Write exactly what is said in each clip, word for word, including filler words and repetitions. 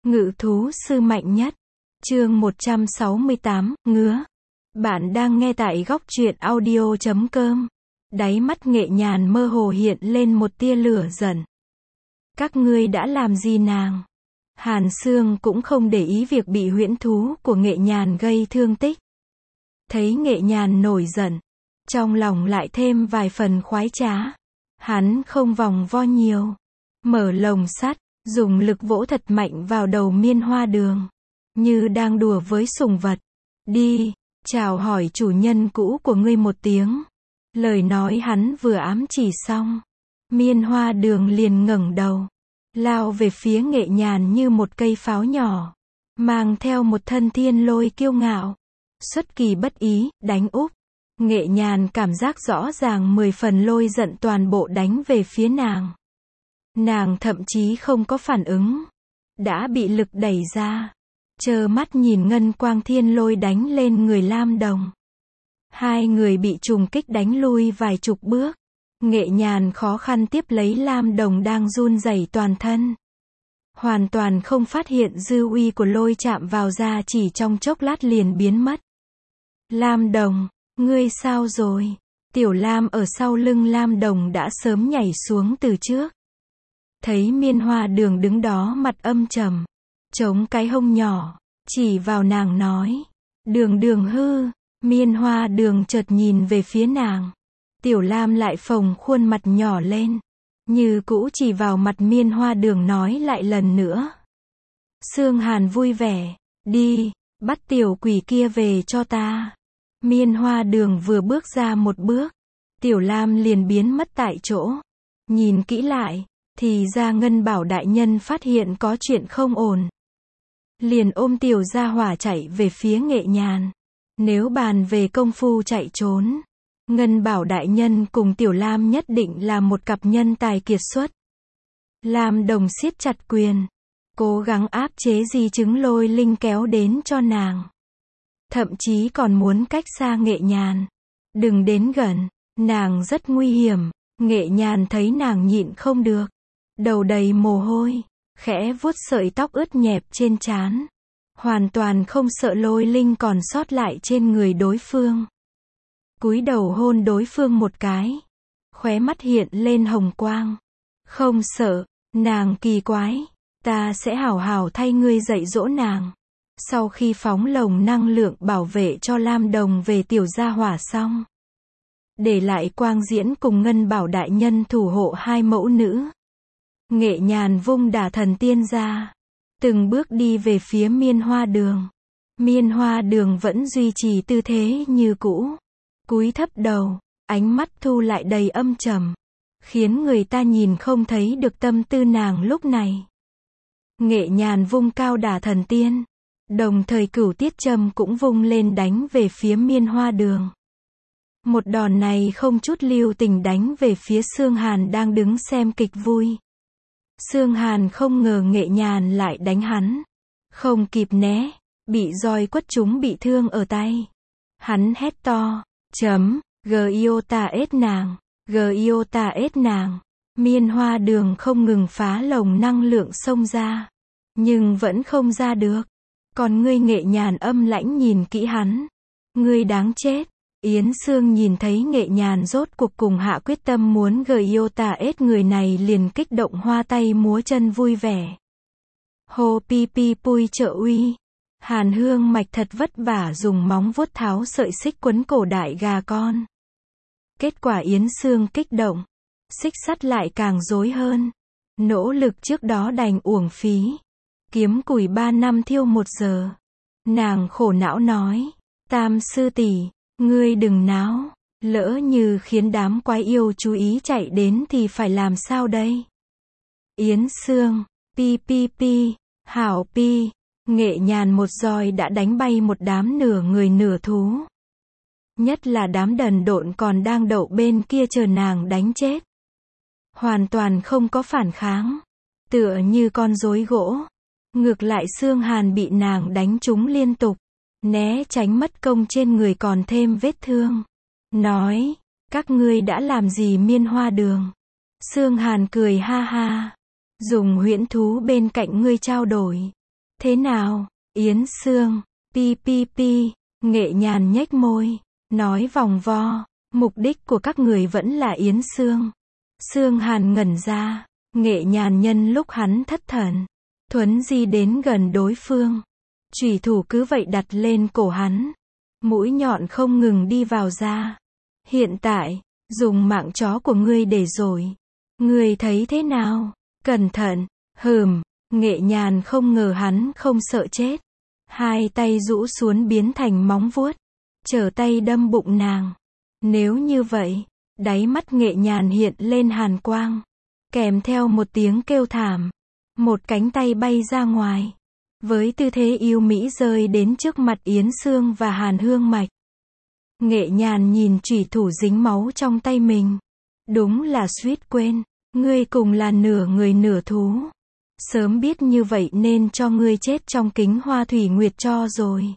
Ngự thú sư mạnh nhất. Chương một trăm sáu mươi tám, ngứa. Bạn đang nghe tại góc truyện audio chấm com. Đáy mắt Nghệ Nhàn mơ hồ hiện lên một tia lửa giận. Các ngươi đã làm gì nàng? Hàn Sương cũng không để ý việc bị huyễn thú của Nghệ Nhàn gây thương tích. Thấy Nghệ Nhàn nổi giận, trong lòng lại thêm vài phần khoái trá. Hắn không vòng vo nhiều, mở lồng sắt, dùng lực vỗ thật mạnh vào đầu Miên Hoa Đường, như đang đùa với sủng vật. Đi, chào hỏi chủ nhân cũ của ngươi một tiếng. Lời nói hắn vừa ám chỉ xong, Miên Hoa Đường liền ngẩng đầu, lao về phía Nghệ Nhàn như một cây pháo nhỏ, mang theo một thân thiên lôi kiêu ngạo, xuất kỳ bất ý, đánh úp. Nghệ Nhàn cảm giác rõ ràng mười phần lôi giận toàn bộ đánh về phía nàng. Nàng thậm chí không có phản ứng, đã bị lực đẩy ra, trơ mắt nhìn ngân quang thiên lôi đánh lên người Lam Đồng. Hai người bị trùng kích đánh lui vài chục bước. Nghệ Nhàn khó khăn tiếp lấy Lam Đồng đang run rẩy toàn thân, hoàn toàn không phát hiện dư uy của lôi chạm vào da, chỉ trong chốc lát liền biến mất. Lam Đồng, ngươi sao rồi? Tiểu Lam ở sau lưng Lam Đồng đã sớm nhảy xuống từ trước. Thấy Miên Hoa Đường đứng đó mặt âm trầm, chống cái hông nhỏ, chỉ vào nàng nói, Đường Đường hư. Miên Hoa Đường chợt nhìn về phía nàng. Tiểu Lam lại phồng khuôn mặt nhỏ lên, như cũ chỉ vào mặt Miên Hoa Đường nói lại lần nữa. Sương Hàn vui vẻ, đi, bắt tiểu quỷ kia về cho ta. Miên Hoa Đường vừa bước ra một bước, Tiểu Lam liền biến mất tại chỗ. Nhìn kỹ lại, thì ra Ngân Bảo đại nhân phát hiện có chuyện không ổn, liền ôm tiểu gia hỏa chạy về phía Nghệ Nhàn. Nếu bàn về công phu chạy trốn, Ngân Bảo đại nhân cùng Tiểu Lam nhất định là một cặp nhân tài kiệt xuất. Lam Đồng siết chặt quyền, cố gắng áp chế di chứng lôi linh kéo đến cho nàng. Thậm chí còn muốn cách xa Nghệ Nhàn. Đừng đến gần, nàng rất nguy hiểm. Nghệ Nhàn thấy nàng nhịn không được, đầu đầy mồ hôi, khẽ vuốt sợi tóc ướt nhẹp trên trán, hoàn toàn không sợ lôi linh còn sót lại trên người đối phương. Cúi đầu hôn đối phương một cái, khóe mắt hiện lên hồng quang. Không sợ, nàng kỳ quái, ta sẽ hảo hảo thay ngươi dạy dỗ nàng. Sau khi phóng lồng năng lượng bảo vệ cho Lam Đồng về tiểu gia hỏa xong, để lại Quang Diễn cùng Ngân Bảo đại nhân thủ hộ hai mẫu nữ. Nghệ Nhàn vung Đả Thần Tiên ra, từng bước đi về phía Miên Hoa Đường. Miên Hoa Đường vẫn duy trì tư thế như cũ, cúi thấp đầu, ánh mắt thu lại đầy âm trầm, khiến người ta nhìn không thấy được tâm tư nàng lúc này. Nghệ Nhàn vung cao Đả Thần Tiên, đồng thời Cửu Tiết Châm cũng vung lên đánh về phía Miên Hoa Đường. Một đòn này không chút lưu tình đánh về phía Sương Hàn đang đứng xem kịch vui. Sương Hàn không ngờ Nghệ Nhàn lại đánh hắn, không kịp né, bị roi quất trúng bị thương ở tay. Hắn hét to, chấm, Giota ết nàng, Giota ết nàng. Miên Hoa Đường không ngừng phá lồng năng lượng xông ra, nhưng vẫn không ra được. Còn ngươi? Nghệ Nhàn âm lãnh nhìn kỹ hắn. Ngươi đáng chết. Yến Sương nhìn thấy Nghệ Nhàn rốt cuộc cùng hạ quyết tâm muốn Giota ết người này liền kích động hoa tay múa chân vui vẻ. Hô pi pi pui trợ uy. Hàn Hương Mạch thật vất vả dùng móng vuốt tháo sợi xích quấn cổ đại gà con. Kết quả Yến Sương kích động, xích sắt lại càng rối hơn. Nỗ lực trước đó đành uổng phí. Kiếm củi ba năm thiêu một giờ. Nàng khổ não nói, Tam sư tỷ, ngươi đừng náo, lỡ như khiến đám quái yêu chú ý chạy đến thì phải làm sao đây? Yến Sương, pi pi pi, hảo pi. Nghệ Nhàn một roi đã đánh bay một đám nửa người nửa thú. Nhất là đám đần độn còn đang đậu bên kia chờ nàng đánh chết. Hoàn toàn không có phản kháng, tựa như con rối gỗ. Ngược lại Sương Hàn bị nàng đánh trúng liên tục, né tránh mất công trên người còn thêm vết thương. Nói, các ngươi đã làm gì Miên Hoa Đường? Sương Hàn cười ha ha, dùng huyễn thú bên cạnh ngươi trao đổi. Thế nào, Yến Sương? Pi pi pi, Nghệ Nhàn nhếch môi, nói vòng vo, mục đích của các người vẫn là Yến Sương. Sương Hàn ngẩn ra, Nghệ Nhàn nhân lúc hắn thất thần, thuấn di đến gần đối phương. Chủy thủ cứ vậy đặt lên cổ hắn. Mũi nhọn không ngừng đi vào ra. Hiện tại, dùng mạng chó của ngươi để rồi. Ngươi thấy thế nào? Cẩn thận, hừm, Nghệ Nhàn không ngờ hắn không sợ chết. Hai tay rũ xuống biến thành móng vuốt. Trở tay đâm bụng nàng. Nếu như vậy, đáy mắt Nghệ Nhàn hiện lên hàn quang. Kèm theo một tiếng kêu thảm. Một cánh tay bay ra ngoài. Với tư thế yêu mỹ rơi đến trước mặt Yến Sương và Hàn Hương Mạch. Nghệ Nhàn nhìn chủy thủ dính máu trong tay mình. Đúng là suýt quên, ngươi cùng là nửa người nửa thú. Sớm biết như vậy nên cho ngươi chết trong kính hoa thủy nguyệt cho rồi.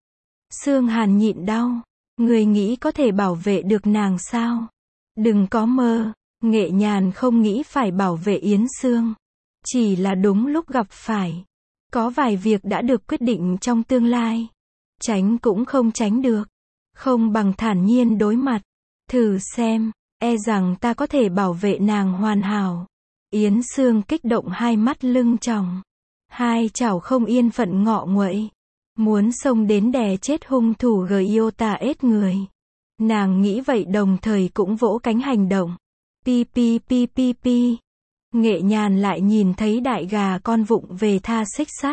Sương Hàn nhịn đau, ngươi nghĩ có thể bảo vệ được nàng sao? Đừng có mơ, Nghệ Nhàn không nghĩ phải bảo vệ Yến Sương. Chỉ là đúng lúc gặp phải. Có vài việc đã được quyết định trong tương lai. Tránh cũng không tránh được. Không bằng thản nhiên đối mặt. Thử xem, e rằng ta có thể bảo vệ nàng hoàn hảo. Yến Sương kích động hai mắt lưng tròng. Hai chảo không yên phận ngọ nguậy. Muốn xông đến đè chết hung thủ Giota ết người. Nàng nghĩ vậy đồng thời cũng vỗ cánh hành động. Pi pi pi pi pi. Nghệ Nhàn lại nhìn thấy đại gà con vụng về tha xích sắt.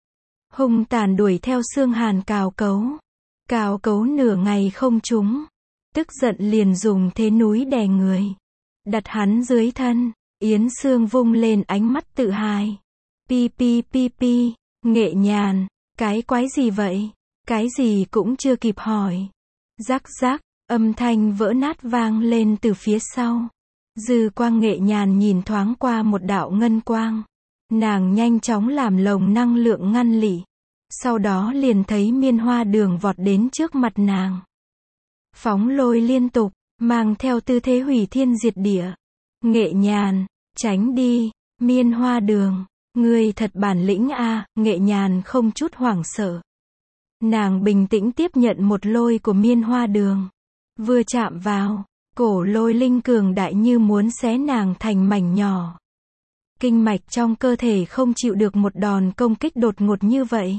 Hung tàn đuổi theo Sương Hàn cào cấu. Cào cấu nửa ngày không trúng. Tức giận liền dùng thế núi đè người. Đặt hắn dưới thân. Yến Sương vung lên ánh mắt tự hài. Pi pi pi pi. Nghệ Nhàn, cái quái gì vậy? Cái gì cũng chưa kịp hỏi. Rắc rắc, âm thanh vỡ nát vang lên từ phía sau. Dư quang Nghệ Nhàn nhìn thoáng qua một đạo ngân quang. Nàng nhanh chóng làm lồng năng lượng ngăn lị. Sau đó liền thấy Miên Hoa Đường vọt đến trước mặt nàng. Phóng lôi liên tục, mang theo tư thế hủy thiên diệt địa. Nghệ Nhàn, tránh đi, Miên Hoa Đường, ngươi thật bản lĩnh a. Nghệ Nhàn không chút hoảng sợ. Nàng bình tĩnh tiếp nhận một lôi của Miên Hoa Đường. Vừa chạm vào, cổ lôi linh cường đại như muốn xé nàng thành mảnh nhỏ. Kinh mạch trong cơ thể không chịu được một đòn công kích đột ngột như vậy.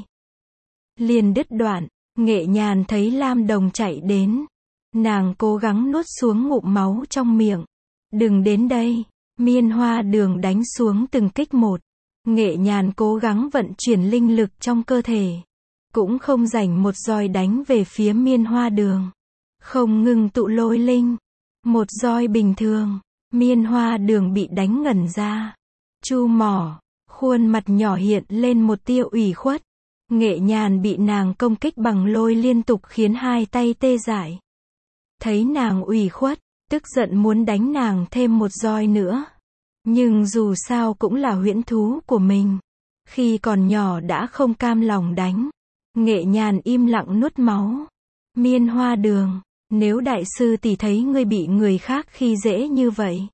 Liền đứt đoạn, Nghệ Nhàn thấy Lam Đồng chạy đến. Nàng cố gắng nuốt xuống ngụm máu trong miệng. Đừng đến đây, Miên Hoa Đường đánh xuống từng kích một. Nghệ Nhàn cố gắng vận chuyển linh lực trong cơ thể. Cũng không rảnh một roi đánh về phía Miên Hoa Đường. Không ngừng tụ lôi linh. Một roi bình thường, Miên Hoa Đường bị đánh ngẩn ra. Chu mỏ, khuôn mặt nhỏ hiện lên một tia ủy khuất. Nghệ Nhàn bị nàng công kích bằng lôi liên tục khiến hai tay tê dại. Thấy nàng ủy khuất, tức giận muốn đánh nàng thêm một roi nữa. Nhưng dù sao cũng là huyễn thú của mình. Khi còn nhỏ đã không cam lòng đánh. Nghệ Nhàn im lặng nuốt máu. Miên Hoa Đường, nếu đại sư tỷ thấy ngươi bị người khác khi dễ như vậy,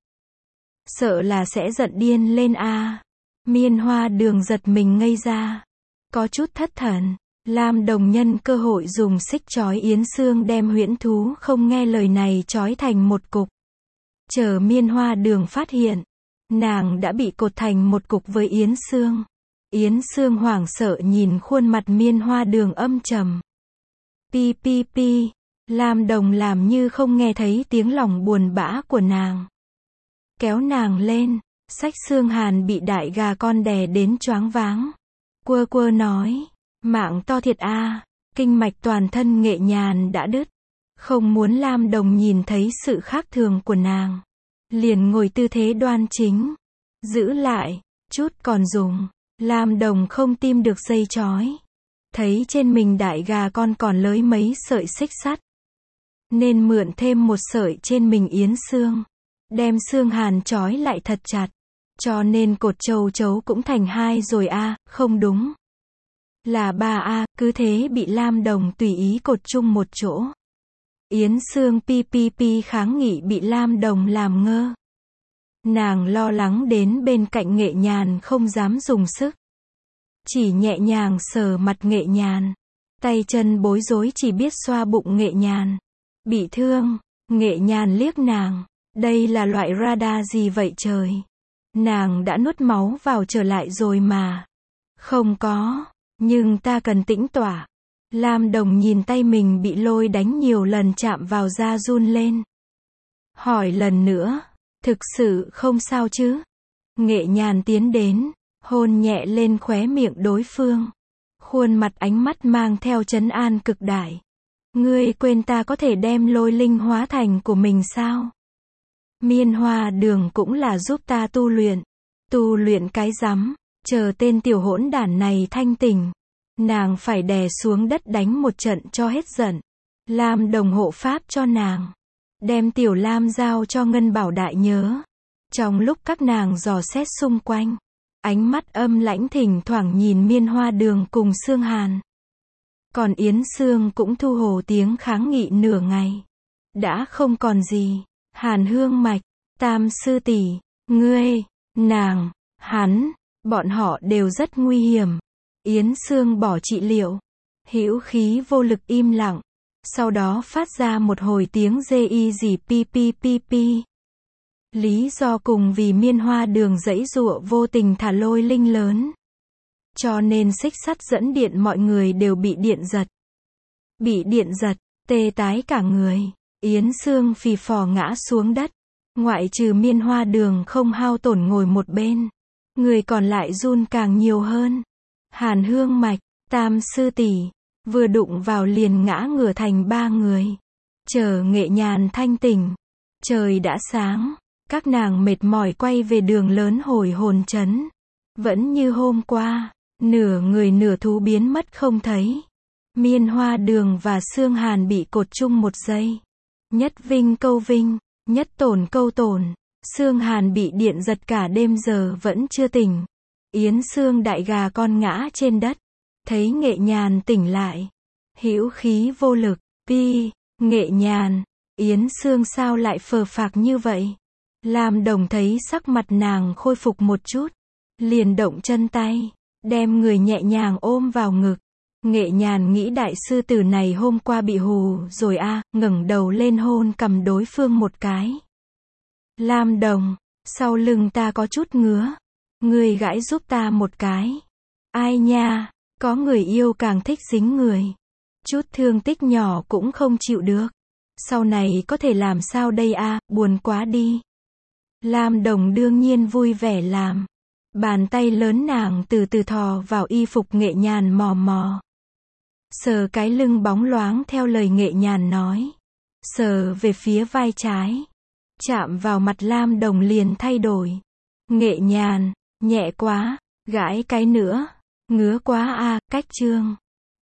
sợ là sẽ giận điên lên a. À. Miên Hoa Đường giật mình ngây ra. Có chút thất thần. Lam Đồng nhân cơ hội dùng xích trói Yến Sương đem huyễn thú không nghe lời này trói thành một cục. Chờ Miên Hoa Đường phát hiện, nàng đã bị cột thành một cục với Yến Sương. Yến Sương hoảng sợ nhìn khuôn mặt Miên Hoa Đường âm trầm. Pi pi pi. Lam Đồng làm như không nghe thấy tiếng lòng buồn bã của nàng. Kéo nàng lên, xách Sương Hàn bị đại gà con đè đến choáng váng. Quơ quơ nói, mạng to thiệt a. À. Kinh mạch toàn thân Nghệ Nhàn đã đứt. Không muốn Lam Đồng nhìn thấy sự khác thường của nàng. Liền ngồi tư thế đoan chính. Giữ lại, chút còn dùng. Lam Đồng không tim được dây trói. Thấy trên mình đại gà con còn lới mấy sợi xích sắt. Nên mượn thêm một sợi trên mình Yến Sương. Đem Sương Hàn trói lại thật chặt. Cho nên cột châu chấu cũng thành hai rồi a. À, không đúng. Là ba a. À, cứ thế bị Lam Đồng tùy ý cột chung một chỗ. Yến Sương pi pi pi kháng nghị bị Lam Đồng làm ngơ. Nàng lo lắng đến bên cạnh Nghệ Nhàn không dám dùng sức. chỉ nhẹ nhàng sờ mặt Nghệ Nhàn. Tay chân bối rối chỉ biết xoa bụng Nghệ Nhàn. Bị thương, Nghệ Nhàn liếc nàng. Đây là loại radar gì vậy trời? Nàng đã nuốt máu vào trở lại rồi mà. Không có, nhưng ta cần tĩnh tỏa. Lam Đồng nhìn tay mình bị lôi đánh nhiều lần chạm vào da run lên. Hỏi lần nữa, thực sự không sao chứ? Nghệ Nhàn tiến đến, hôn nhẹ lên khóe miệng đối phương. Khuôn mặt ánh mắt mang theo trấn an cực đại. Ngươi quên ta có thể đem lôi linh hóa thành của mình sao? Miên Hoa Đường cũng là giúp ta tu luyện. Tu luyện cái rắm, chờ tên tiểu hỗn đản này thanh tỉnh. Nàng phải đè xuống đất đánh một trận cho hết giận. Lam Đồng hộ pháp cho nàng. Đem tiểu Lam giao cho Ngân Bảo Đại nhớ. Trong lúc các nàng dò xét xung quanh, ánh mắt âm lãnh thỉnh thoảng nhìn Miên Hoa Đường cùng Sương Hàn. Còn Yến Sương cũng thu hồ tiếng kháng nghị nửa ngày. Đã không còn gì. Hàn Hương Mạch, Tam sư tỷ, ngươi, nàng, hắn, bọn họ đều rất nguy hiểm. Yến Sương bỏ trị liệu. Hữu Khí vô lực im lặng. Sau đó phát ra một hồi tiếng dê y gì pi pi pi pi. Lý do cùng vì Miên Hoa Đường giãy giụa vô tình thả lôi linh lớn. Cho nên xích sắt dẫn điện mọi người đều bị điện giật. Bị điện giật, tê tái cả người. Yến Sương phì phò ngã xuống đất. Ngoại trừ Miên Hoa Đường không hao tổn ngồi một bên. Người còn lại run càng nhiều hơn. Hàn Hương Mạch, Tam sư tỷ, vừa đụng vào liền ngã ngửa thành ba người. Chờ Nghệ Nhàn thanh tỉnh. Trời đã sáng. Các nàng mệt mỏi quay về đường lớn hồi hồn trấn. Vẫn như hôm qua, nửa người nửa thú biến mất không thấy. Miên Hoa Đường và Sương Hàn bị cột chung một giây. Nhất vinh câu vinh, nhất tổn câu tổn. Sương Hàn bị điện giật cả đêm giờ vẫn chưa tỉnh. Yến Sương đại gà con ngã trên đất. Thấy Nghệ Nhàn tỉnh lại. Hữu Khí vô lực, pi, Nghệ Nhàn, Yến Sương sao lại phờ phạc như vậy? Lam Đồng thấy sắc mặt nàng khôi phục một chút. Liền động chân tay, đem người nhẹ nhàng ôm vào ngực. Nghệ Nhàn nghĩ đại sư tử này hôm qua bị hù rồi a, à, ngẩng đầu lên hôn cầm đối phương một cái. Lam Đồng, sau lưng ta có chút ngứa. Người gãi giúp ta một cái. Ai nha, có người yêu càng thích dính người. Chút thương tích nhỏ cũng không chịu được. Sau này có thể làm sao đây a, à, buồn quá đi. Lam Đồng đương nhiên vui vẻ làm. Bàn tay lớn nàng từ từ thò vào y phục Nghệ Nhàn mò mò. Sờ cái lưng bóng loáng theo lời Nghệ Nhàn nói. Sờ về phía vai trái. Chạm vào mặt Lam Đồng liền thay đổi. Nghệ Nhàn, nhẹ quá, gãi cái nữa. Ngứa quá a, à, cách chương.